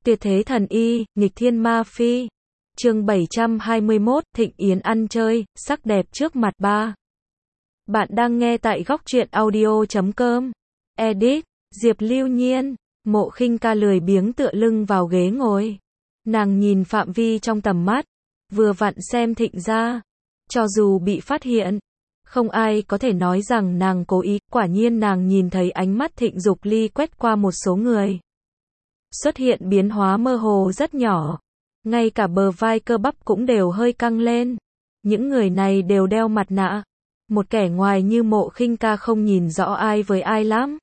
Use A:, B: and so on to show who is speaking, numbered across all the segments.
A: Tuyệt thế thần y, nghịch thiên ma phi. Chương 721, Thịnh Yến ăn chơi, sắc đẹp trước mặt ba. Bạn đang nghe tại góc truyện audio.com. Edit, Diệp Lưu Nhiên. Mộ Khinh Ca lười biếng tựa lưng vào ghế ngồi. Nàng nhìn phạm vi trong tầm mắt, vừa vặn xem Thịnh gia. Cho dù bị phát hiện, không ai có thể nói rằng nàng cố ý, quả nhiên nàng nhìn thấy ánh mắt Thịnh Dục Ly quét qua một số người. Xuất hiện biến hóa mơ hồ rất nhỏ, ngay cả bờ vai cơ bắp cũng đều hơi căng lên. Những người này đều đeo mặt nạ, một kẻ ngoài như Mộ Khinh Ca không nhìn rõ ai với ai lắm.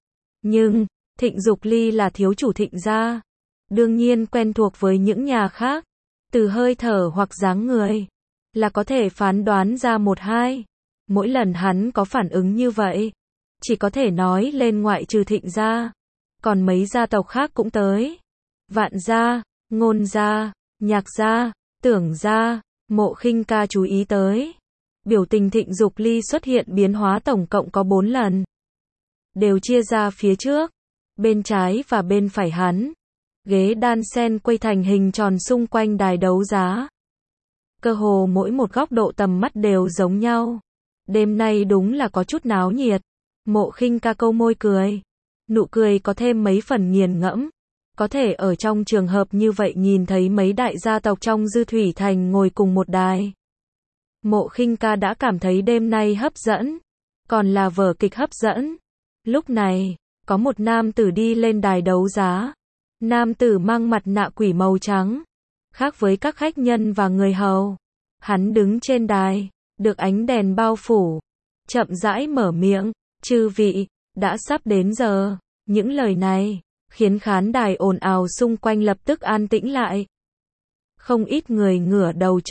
A: Nhưng, Thịnh Dục Ly là thiếu chủ Thịnh gia, đương nhiên quen thuộc với những nhà khác, từ hơi thở hoặc dáng người, là có thể phán đoán ra một hai. Mỗi lần hắn có phản ứng như vậy, chỉ có thể nói lên ngoại trừ Thịnh gia, còn mấy gia tộc khác cũng tới. Vạn gia, Ngôn gia, Nhạc gia, Tưởng gia, Mộ Khinh Ca chú ý tới. Biểu tình Thịnh Dục Ly xuất hiện biến hóa tổng cộng có 4 lần. Đều chia ra phía trước, bên trái và bên phải hắn. Ghế đan sen quay thành hình tròn xung quanh đài đấu giá. Cơ hồ mỗi một góc độ tầm mắt đều giống nhau. Đêm nay đúng là có chút náo nhiệt. Mộ Khinh Ca câu môi cười. Nụ cười có thêm mấy phần nghiền ngẫm. Có thể ở trong trường hợp như vậy nhìn thấy mấy đại gia tộc trong Dư Thủy Thành ngồi cùng một đài. Mộ Khinh Ca đã cảm thấy đêm nay hấp dẫn. Còn là vở kịch hấp dẫn. Lúc này, có một nam tử đi lên đài đấu giá. Nam tử mang mặt nạ quỷ màu trắng. Khác với các khách nhân và người hầu. Hắn đứng trên đài, được ánh đèn bao phủ. Chậm rãi mở miệng, chư vị, đã sắp đến giờ. Những lời này, khiến khán đài ồn ào xung quanh lập tức an tĩnh lại. Không ít người ngửa đầu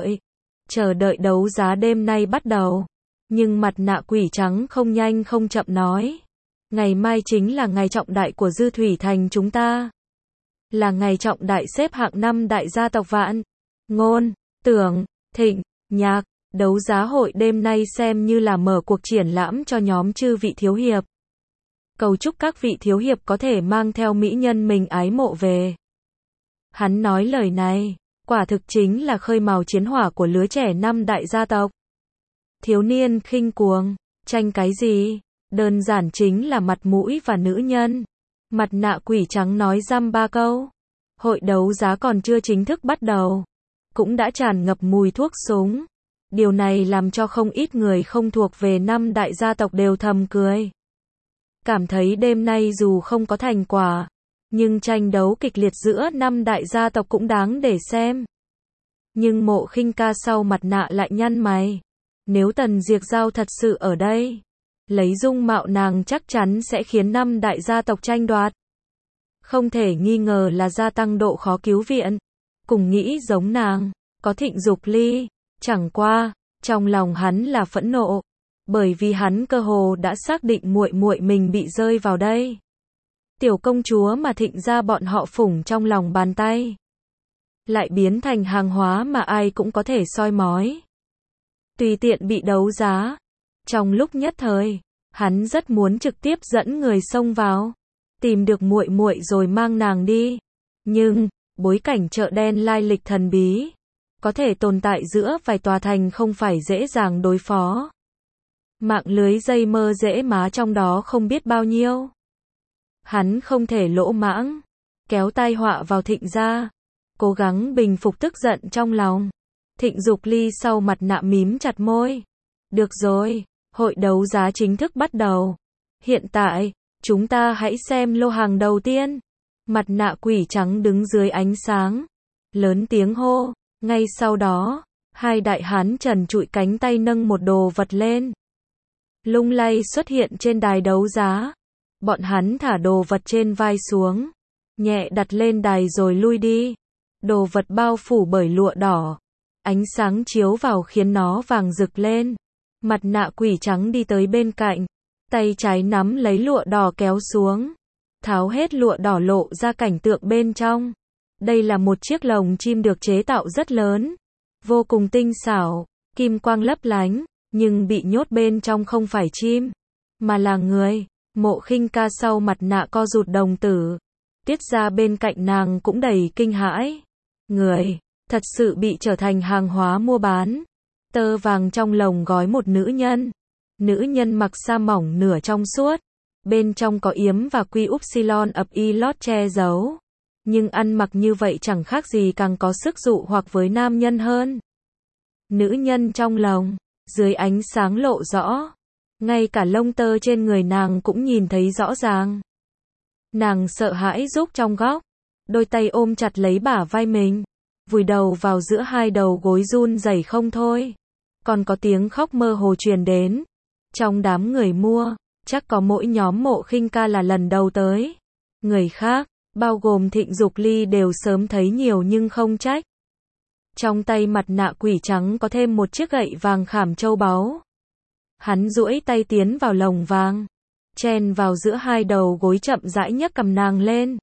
A: chờ đợi đấu giá đêm nay bắt đầu. Nhưng mặt nạ quỷ trắng không nhanh không chậm nói. Ngày mai chính là ngày trọng đại của Dư Thủy Thành chúng ta. Là ngày trọng đại xếp hạng 5 đại gia tộc Vạn, Ngôn, Tưởng, Thịnh, Nhạc. Đấu giá hội đêm nay xem như là mở cuộc triển lãm cho nhóm chư vị thiếu hiệp. Cầu chúc các vị thiếu hiệp có thể mang theo mỹ nhân mình ái mộ về. Hắn nói lời này, quả thực chính là khơi mào chiến hỏa của lứa trẻ 5 đại gia tộc. Thiếu niên khinh cuồng, tranh cái gì? Đơn giản chính là mặt mũi và nữ nhân. Mặt nạ quỷ trắng nói dăm ba câu. Hội đấu giá còn chưa chính thức bắt đầu, cũng đã tràn ngập mùi thuốc súng. Điều này làm cho không ít người không thuộc về 5 đại gia tộc đều thầm cười. Cảm thấy đêm nay dù không có thành quả, nhưng tranh đấu kịch liệt giữa 5 đại gia tộc cũng đáng để xem. Nhưng Mộ Khinh Ca sau mặt nạ lại nhăn mày. Nếu Tần Diệc Giao thật sự ở đây, lấy dung mạo nàng chắc chắn sẽ khiến 5 đại gia tộc tranh đoạt. Không thể nghi ngờ là gia tăng độ khó cứu viện. Cùng nghĩ giống nàng, có Thịnh Dục Ly. Chẳng qua, trong lòng hắn là phẫn nộ, bởi vì hắn cơ hồ đã xác định muội muội mình bị rơi vào đây. Tiểu công chúa mà Thịnh gia bọn họ phủng trong lòng bàn tay, lại biến thành hàng hóa mà ai cũng có thể soi mói, tùy tiện bị đấu giá. Trong lúc nhất thời, hắn rất muốn trực tiếp dẫn người xông vào, tìm được muội muội rồi mang nàng đi. Nhưng, bối cảnh chợ đen lai lịch thần bí, có thể tồn tại giữa vài tòa thành không phải dễ dàng đối phó. Mạng lưới dây mơ rễ má trong đó không biết bao nhiêu. Hắn không thể lỗ mãng, kéo tai họa vào Thịnh gia, cố gắng bình phục tức giận trong lòng. Thịnh Dục Ly sau mặt nạ mím chặt môi. Được rồi, hội đấu giá chính thức bắt đầu. Hiện tại, chúng ta hãy xem lô hàng đầu tiên. Mặt nạ quỷ trắng đứng dưới ánh sáng, lớn tiếng hô. Ngay sau đó, hai đại hán trần trụi cánh tay nâng một đồ vật lên. Lung lay xuất hiện trên đài đấu giá. Bọn hắn thả đồ vật trên vai xuống, nhẹ đặt lên đài rồi lui đi. Đồ vật bao phủ bởi lụa đỏ. Ánh sáng chiếu vào khiến nó vàng rực lên. Mặt nạ quỷ trắng đi tới bên cạnh, tay trái nắm lấy lụa đỏ kéo xuống. Tháo hết lụa đỏ lộ ra cảnh tượng bên trong. Đây là một chiếc lồng chim được chế tạo rất lớn, vô cùng tinh xảo, kim quang lấp lánh, nhưng bị nhốt bên trong không phải chim, mà là người. Mộ Khinh Ca sau mặt nạ co rụt đồng tử. Tiết ra bên cạnh nàng cũng đầy kinh hãi. Người, thật sự bị trở thành hàng hóa mua bán. Tơ vàng trong lồng gói một nữ nhân. Nữ nhân mặc sa mỏng nửa trong suốt. Bên trong có yếm và quy upsilon ập y lót che giấu. Nhưng ăn mặc như vậy chẳng khác gì càng có sức dụ hoặc với nam nhân hơn. Nữ nhân trong lồng, dưới ánh sáng lộ rõ. Ngay cả lông tơ trên người nàng cũng nhìn thấy rõ ràng. Nàng sợ hãi rúc trong góc. Đôi tay ôm chặt lấy bả vai mình. Vùi đầu vào giữa hai đầu gối run rẩy không thôi. Còn có tiếng khóc mơ hồ truyền đến. Trong đám người mua, chắc có mỗi nhóm Mộ Khinh Ca là lần đầu tới. Người khác, bao gồm Thịnh Dục Ly đều sớm thấy nhiều nhưng không trách. Trong tay mặt nạ quỷ trắng có thêm một chiếc gậy vàng khảm châu báu. Hắn duỗi tay tiến vào lồng vàng, chen vào giữa hai đầu gối chậm rãi nhấc cầm nàng lên.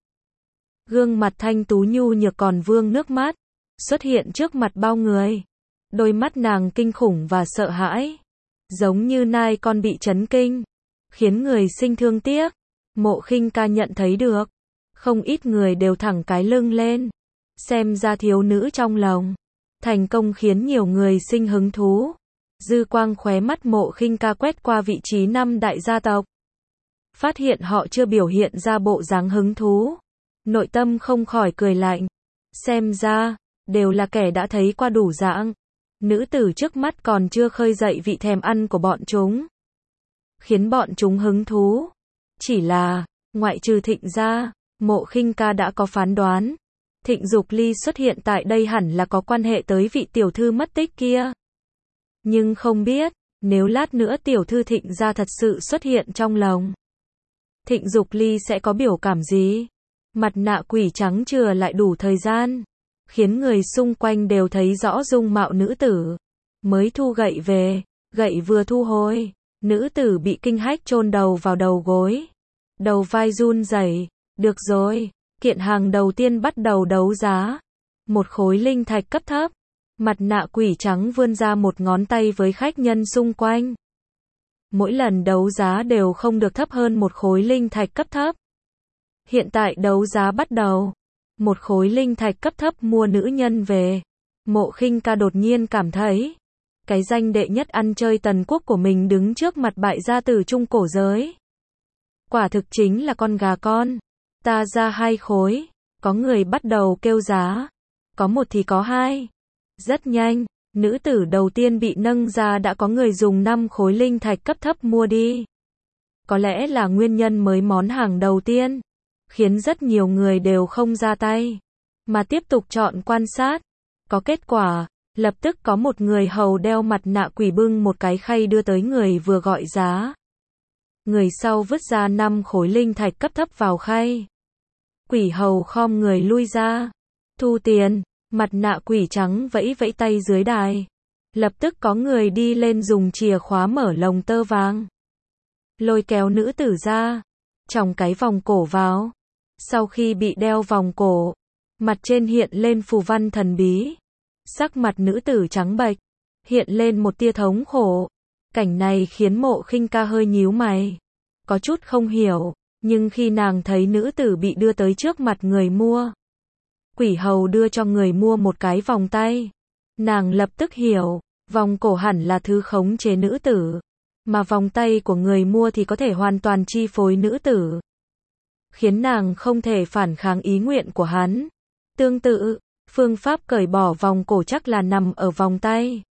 A: Gương mặt thanh tú nhu nhược còn vương nước mắt, xuất hiện trước mặt bao người. Đôi mắt nàng kinh khủng và sợ hãi, giống như nai con bị chấn kinh, khiến người sinh thương tiếc. Mộ Khinh Ca nhận thấy được, không ít người đều thẳng cái lưng lên. Xem ra thiếu nữ trong lồng, thành công khiến nhiều người sinh hứng thú. Dư quang khóe mắt Mộ Khinh Ca quét qua vị trí 5 đại gia tộc. Phát hiện họ chưa biểu hiện ra bộ dáng hứng thú. Nội tâm không khỏi cười lạnh. Xem ra, đều là kẻ đã thấy qua đủ dạng. Nữ tử trước mắt còn chưa khơi dậy vị thèm ăn của bọn chúng. Khiến bọn chúng hứng thú. Chỉ là, ngoại trừ Thịnh ra, Mộ Khinh Ca đã có phán đoán. Thịnh Dục Ly xuất hiện tại đây hẳn là có quan hệ tới vị tiểu thư mất tích kia. Nhưng không biết, nếu lát nữa tiểu thư Thịnh ra thật sự xuất hiện trong lồng, Thịnh Dục Ly sẽ có biểu cảm gì? Mặt nạ quỷ trắng chừa lại đủ thời gian, khiến người xung quanh đều thấy rõ dung mạo nữ tử. Mới thu gậy về, gậy vừa thu hồi, nữ tử bị kinh hách chôn đầu vào đầu gối. Đầu vai run rẩy. Được rồi, kiện hàng đầu tiên bắt đầu đấu giá. Một khối linh thạch cấp thấp. Mặt nạ quỷ trắng vươn ra một ngón tay với khách nhân xung quanh. Mỗi lần đấu giá đều không được thấp hơn một khối linh thạch cấp thấp. Hiện tại đấu giá bắt đầu. Một khối linh thạch cấp thấp mua nữ nhân về. Mộ Khinh Ca đột nhiên cảm thấy, cái danh đệ nhất ăn chơi tần quốc của mình đứng trước mặt bại gia tử trung cổ giới. Quả thực chính là con gà con. Ta ra 2 khối. Có người bắt đầu kêu giá. Có một thì có 2. Rất nhanh, nữ tử đầu tiên bị nâng ra đã có người dùng 5 khối linh thạch cấp thấp mua đi. Có lẽ là nguyên nhân mới món hàng đầu tiên, khiến rất nhiều người đều không ra tay, mà tiếp tục chọn quan sát. Có kết quả, lập tức có một người hầu đeo mặt nạ quỷ bưng một cái khay đưa tới người vừa gọi giá. Người sau vứt ra 5 khối linh thạch cấp thấp vào khay. Quỷ hầu khom người lui ra, thu tiền. Mặt nạ quỷ trắng vẫy vẫy tay dưới đài. Lập tức có người đi lên dùng chìa khóa mở lồng tơ vàng. Lôi kéo nữ tử ra. Tròng cái vòng cổ vào. Sau khi bị đeo vòng cổ, mặt trên hiện lên phù văn thần bí. Sắc mặt nữ tử trắng bệch, hiện lên một tia thống khổ. Cảnh này khiến Mộ Khinh Ca hơi nhíu mày. Có chút không hiểu, nhưng khi nàng thấy nữ tử bị đưa tới trước mặt người mua, quỷ hầu đưa cho người mua một cái vòng tay. Nàng lập tức hiểu, vòng cổ hẳn là thứ khống chế nữ tử, mà vòng tay của người mua thì có thể hoàn toàn chi phối nữ tử, khiến nàng không thể phản kháng ý nguyện của hắn. Tương tự, phương pháp cởi bỏ vòng cổ chắc là nằm ở vòng tay.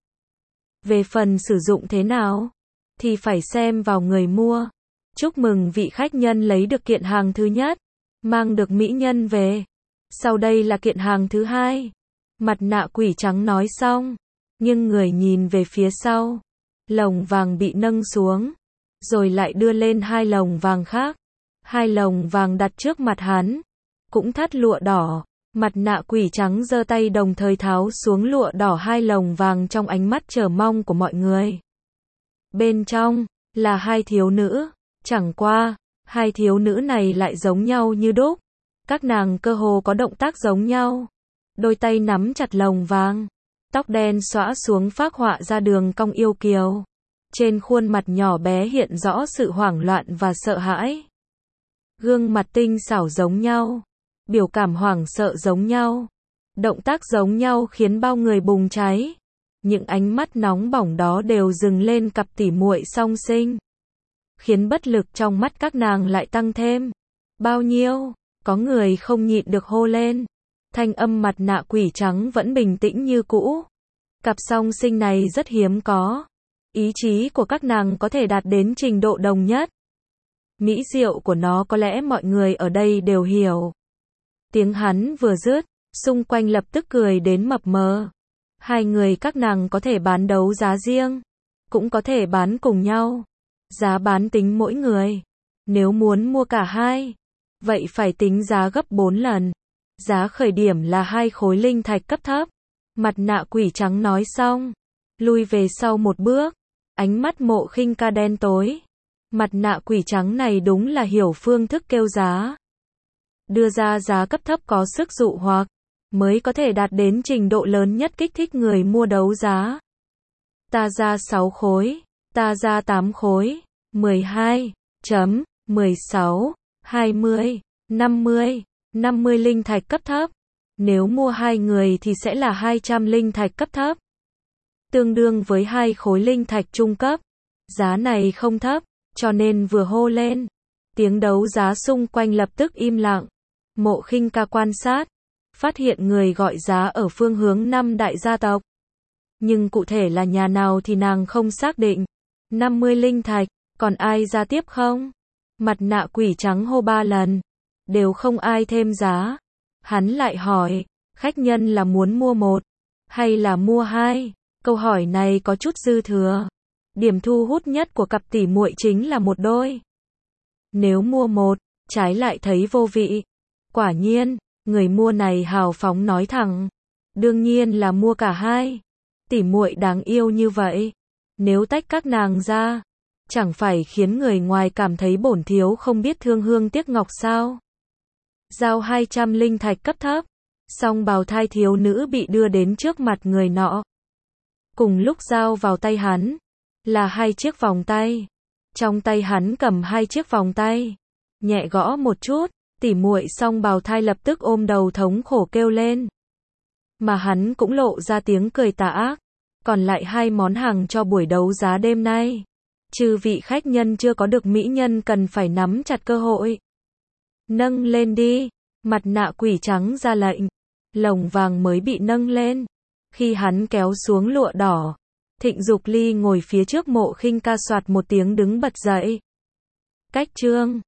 A: Về phần sử dụng thế nào, thì phải xem vào người mua. Chúc mừng vị khách nhân lấy được kiện hàng thứ nhất, mang được mỹ nhân về. Sau đây là kiện hàng thứ hai. Mặt nạ quỷ trắng nói xong, nhưng người nhìn về phía sau. Lồng vàng bị nâng xuống, rồi lại đưa lên 2 lồng vàng khác. 2 lồng vàng đặt trước mặt hắn, cũng thắt lụa đỏ. Mặt nạ quỷ trắng giơ tay đồng thời tháo xuống lụa đỏ 2 lồng vàng trong ánh mắt chờ mong của mọi người. Bên trong, là 2 thiếu nữ. Chẳng qua, 2 thiếu nữ này lại giống nhau như đúc. Các nàng cơ hồ có động tác giống nhau. Đôi tay nắm chặt lồng vàng. Tóc đen xõa xuống phác họa ra đường cong yêu kiều. Trên khuôn mặt nhỏ bé hiện rõ sự hoảng loạn và sợ hãi. Gương mặt tinh xảo giống nhau. biểu cảm hoảng sợ giống nhau, động tác giống nhau khiến bao người bùng cháy. Những ánh mắt nóng bỏng đó đều dừng lên cặp tỉ muội song sinh, khiến bất lực trong mắt các nàng lại tăng thêm. Bao nhiêu, có người không nhịn được hô lên. Thanh âm mặt nạ quỷ trắng vẫn bình tĩnh như cũ. Cặp song sinh này rất hiếm có. Ý chí của các nàng có thể đạt đến trình độ đồng nhất. Mỹ diệu của nó có lẽ mọi người ở đây đều hiểu. Tiếng hắn vừa dứt, xung quanh lập tức cười đến mập mờ. Hai người các nàng có thể bán đấu giá riêng, cũng có thể bán cùng nhau. Giá bán tính mỗi người. Nếu muốn mua cả hai, vậy phải tính giá gấp 4 lần. Giá khởi điểm là 2 khối linh thạch cấp thấp. Mặt nạ quỷ trắng nói xong, lui về sau một bước, ánh mắt Mộ Khinh Ca đen tối. Mặt nạ quỷ trắng này đúng là hiểu phương thức kêu giá. Đưa ra giá cấp thấp có sức dụ hoặc, mới có thể đạt đến trình độ lớn nhất kích thích người mua đấu giá. Ta ra 6 khối, ta ra 8 khối, 12, 16, 20, 50, 50 linh thạch cấp thấp. Nếu mua 2 người thì sẽ là 200 linh thạch cấp thấp. Tương đương với 2 khối linh thạch trung cấp. Giá này không thấp, cho nên vừa hô lên. Tiếng đấu giá xung quanh lập tức im lặng. Mộ Khinh Ca quan sát, phát hiện người gọi giá ở phương hướng 5 đại gia tộc. Nhưng cụ thể là nhà nào thì nàng không xác định. 50 linh thạch, còn ai ra tiếp không? Mặt nạ quỷ trắng hô 3 lần. Đều không ai thêm giá. Hắn lại hỏi, khách nhân là muốn mua 1, hay là mua 2? Câu hỏi này có chút dư thừa. Điểm thu hút nhất của cặp tỷ muội chính là một đôi. Nếu mua 1, trái lại thấy vô vị. Quả nhiên, người mua này hào phóng nói thẳng. Đương nhiên là mua cả 2. Tỷ muội đáng yêu như vậy. Nếu tách các nàng ra, chẳng phải khiến người ngoài cảm thấy bổn thiếu không biết thương hương tiếc ngọc sao? Giao 200 linh thạch cấp thấp. Song bào thai thiếu nữ bị đưa đến trước mặt người nọ. Cùng lúc giao vào tay hắn, là 2 chiếc vòng tay. Trong tay hắn cầm 2 chiếc vòng tay. Nhẹ gõ một chút, tỷ muội song bào thai lập tức ôm đầu thống khổ kêu lên. Mà hắn cũng lộ ra tiếng cười tà ác. Còn lại 2 món hàng cho buổi đấu giá đêm nay. Chư vị khách nhân chưa có được mỹ nhân cần phải nắm chặt cơ hội. Nâng lên đi. Mặt nạ quỷ trắng ra lệnh. Lồng vàng mới bị nâng lên. Khi hắn kéo xuống lụa đỏ, Thịnh Dục Ly ngồi phía trước Mộ Khinh Ca soạt một tiếng đứng bật dậy. Cách chương